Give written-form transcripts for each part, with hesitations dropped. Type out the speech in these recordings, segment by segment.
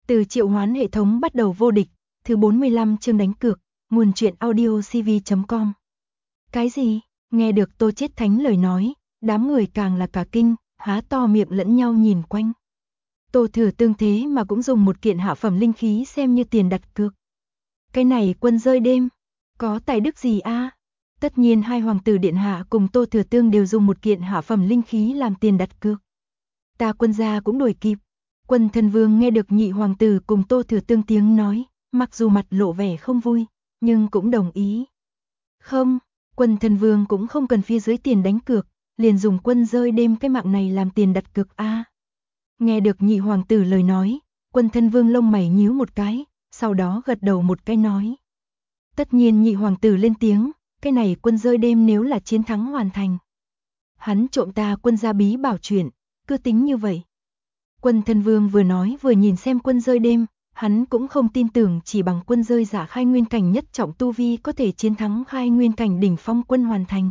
Từ triệu hoán hệ thống bắt đầu vô địch, thứ 45 chương đánh cược, nguồn truyện audio cv.com. Cái gì? Nghe được Tô Chiết Thánh lời nói, đám người càng là cả kinh, há to miệng lẫn nhau nhìn quanh. Tô Thừa Tương thế mà cũng dùng một kiện hạ phẩm linh khí xem như tiền đặt cược. Cái này Quân rơi đêm, có tài đức gì a? Tất nhiên hai hoàng tử điện hạ cùng Tô Thừa Tương đều dùng một kiện hạ phẩm linh khí làm tiền đặt cược. Ta Quân gia cũng đuổi kịp. Quân Thân Vương nghe được nhị hoàng tử cùng Tô Thừa Tương tiếng nói, mặc dù mặt lộ vẻ không vui, nhưng cũng đồng ý. Không, Quân Thân Vương cũng không cần phía dưới tiền đánh cược, liền dùng Quân rơi đêm cái mạng này làm tiền đặt cược a. Nghe được nhị hoàng tử lời nói, Quân Thân Vương lông mày nhíu một cái, sau đó gật đầu một cái nói. Tất nhiên nhị hoàng tử lên tiếng, cái này Quân rơi đêm nếu là chiến thắng hoàn thành. Hắn trộm ta Quân gia bí bảo chuyện, cứ tính như vậy. Quân Thân Vương vừa nói vừa nhìn xem Quân rơi đêm, hắn cũng không tin tưởng chỉ bằng Quân rơi giả khai nguyên cảnh nhất trọng tu vi có thể chiến thắng khai nguyên cảnh đỉnh phong Quân hoàn thành.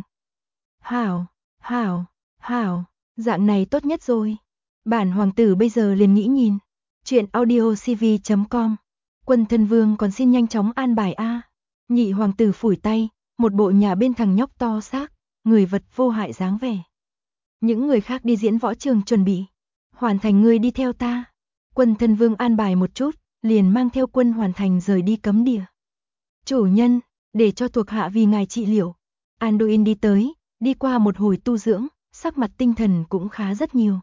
Hảo, hảo, hảo, dạng này tốt nhất rồi. Bản hoàng tử bây giờ liền nghĩ nhìn. Chuyện audio cv.com. Quân Thân Vương còn xin nhanh chóng an bài a. Nhị hoàng tử phủi tay, một bộ nhà bên thằng nhóc to xác, người vật vô hại dáng vẻ. Những người khác đi diễn võ trường chuẩn bị. Hoàn Thành ngươi đi theo ta. Quân Thân Vương an bài một chút, liền mang theo Quân Hoàn Thành rời đi cấm địa. Chủ nhân, để cho thuộc hạ vì ngài trị liệu. Anduin đi tới, đi qua một hồi tu dưỡng, sắc mặt tinh thần cũng khá rất nhiều.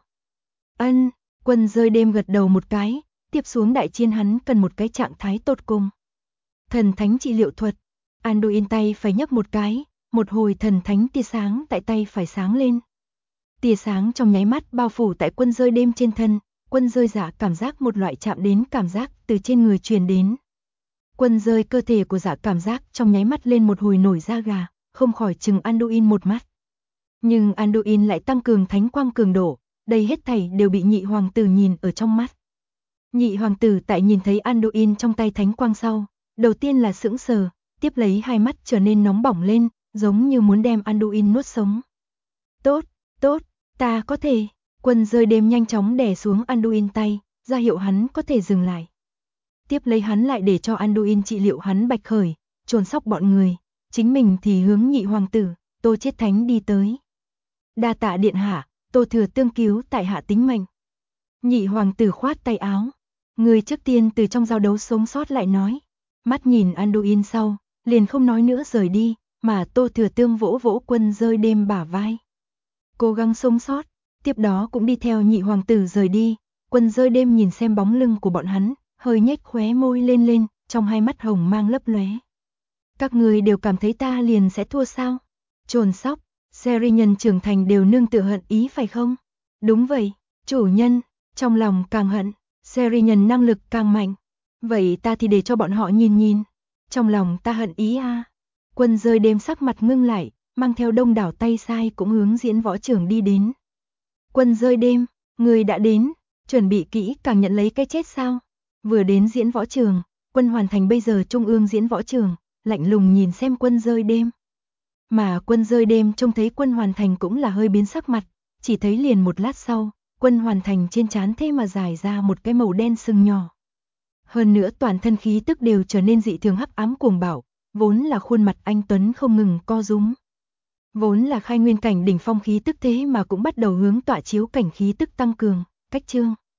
Ân, Quân rơi đêm gật đầu một cái, tiếp xuống đại chiến hắn cần một cái trạng thái tột cùng. Thần thánh trị liệu thuật. Anduin tay phải nhấc một cái, một hồi thần thánh tia sáng tại tay phải sáng lên. Tia sáng trong nháy mắt bao phủ tại Quân rơi đêm trên thân, Quân rơi giả cảm giác một loại chạm đến cảm giác từ trên người truyền đến. Quân rơi cơ thể của giả cảm giác trong nháy mắt lên một hồi nổi da gà, không khỏi chừng Anduin một mắt. Nhưng Anduin lại tăng cường thánh quang cường độ, đây hết thảy đều bị nhị hoàng tử nhìn ở trong mắt. Nhị hoàng tử tại nhìn thấy Anduin trong tay thánh quang sau, đầu tiên là sững sờ, tiếp lấy hai mắt trở nên nóng bỏng lên, giống như muốn đem Anduin nuốt sống. Tốt, tốt, ta có thể. Quân rơi đêm nhanh chóng đè xuống Anduin tay, ra hiệu hắn có thể dừng lại. Tiếp lấy hắn lại để cho Anduin trị liệu hắn bạch khởi, trồn sóc bọn người, chính mình thì hướng nhị hoàng tử, Tô Chiết Thánh đi tới. Đa tạ điện hạ, Tô Thừa Tương cứu tại hạ tính mệnh. Nhị hoàng tử khoát tay áo, người trước tiên từ trong giao đấu sống sót lại nói, mắt nhìn Anduin sau, liền không nói nữa rời đi, mà Tô Thừa Tương vỗ vỗ Quân rơi đêm bả vai. Cố gắng sống sót, tiếp đó cũng đi theo nhị hoàng tử rời đi. Quân rơi đêm nhìn xem bóng lưng của bọn hắn, hơi nhếch khóe môi lên, trong hai mắt hồng mang lấp lóe. Các người đều cảm thấy ta liền sẽ thua sao? Trồn sóc, Serinhân trưởng thành đều nương tựa hận ý phải không? Đúng vậy, chủ nhân, trong lòng càng hận, Serinhân năng lực càng mạnh. Vậy ta thì để cho bọn họ nhìn nhìn. Trong lòng ta hận ý a. Quân rơi đêm sắc mặt ngưng lại, mang theo đông đảo tay sai cũng hướng diễn võ trường đi đến. Quân rơi đêm, người đã đến, chuẩn bị kỹ càng nhận lấy cái chết sao? Vừa đến diễn võ trường, Quân Hoàn Thành bây giờ trung ương diễn võ trường, lạnh lùng nhìn xem Quân rơi đêm. Mà Quân rơi đêm trông thấy Quân Hoàn Thành cũng là hơi biến sắc mặt, chỉ thấy liền một lát sau, Quân Hoàn Thành trên trán thế mà dài ra một cái màu đen sừng nhỏ. Hơn nữa toàn thân khí tức đều trở nên dị thường hắc ám cuồng bạo, vốn là khuôn mặt anh tuấn không ngừng co rúm. Vốn là khai nguyên cảnh đỉnh phong khí tức thế mà cũng bắt đầu hướng tọa chiếu cảnh khí tức tăng cường, cách chương.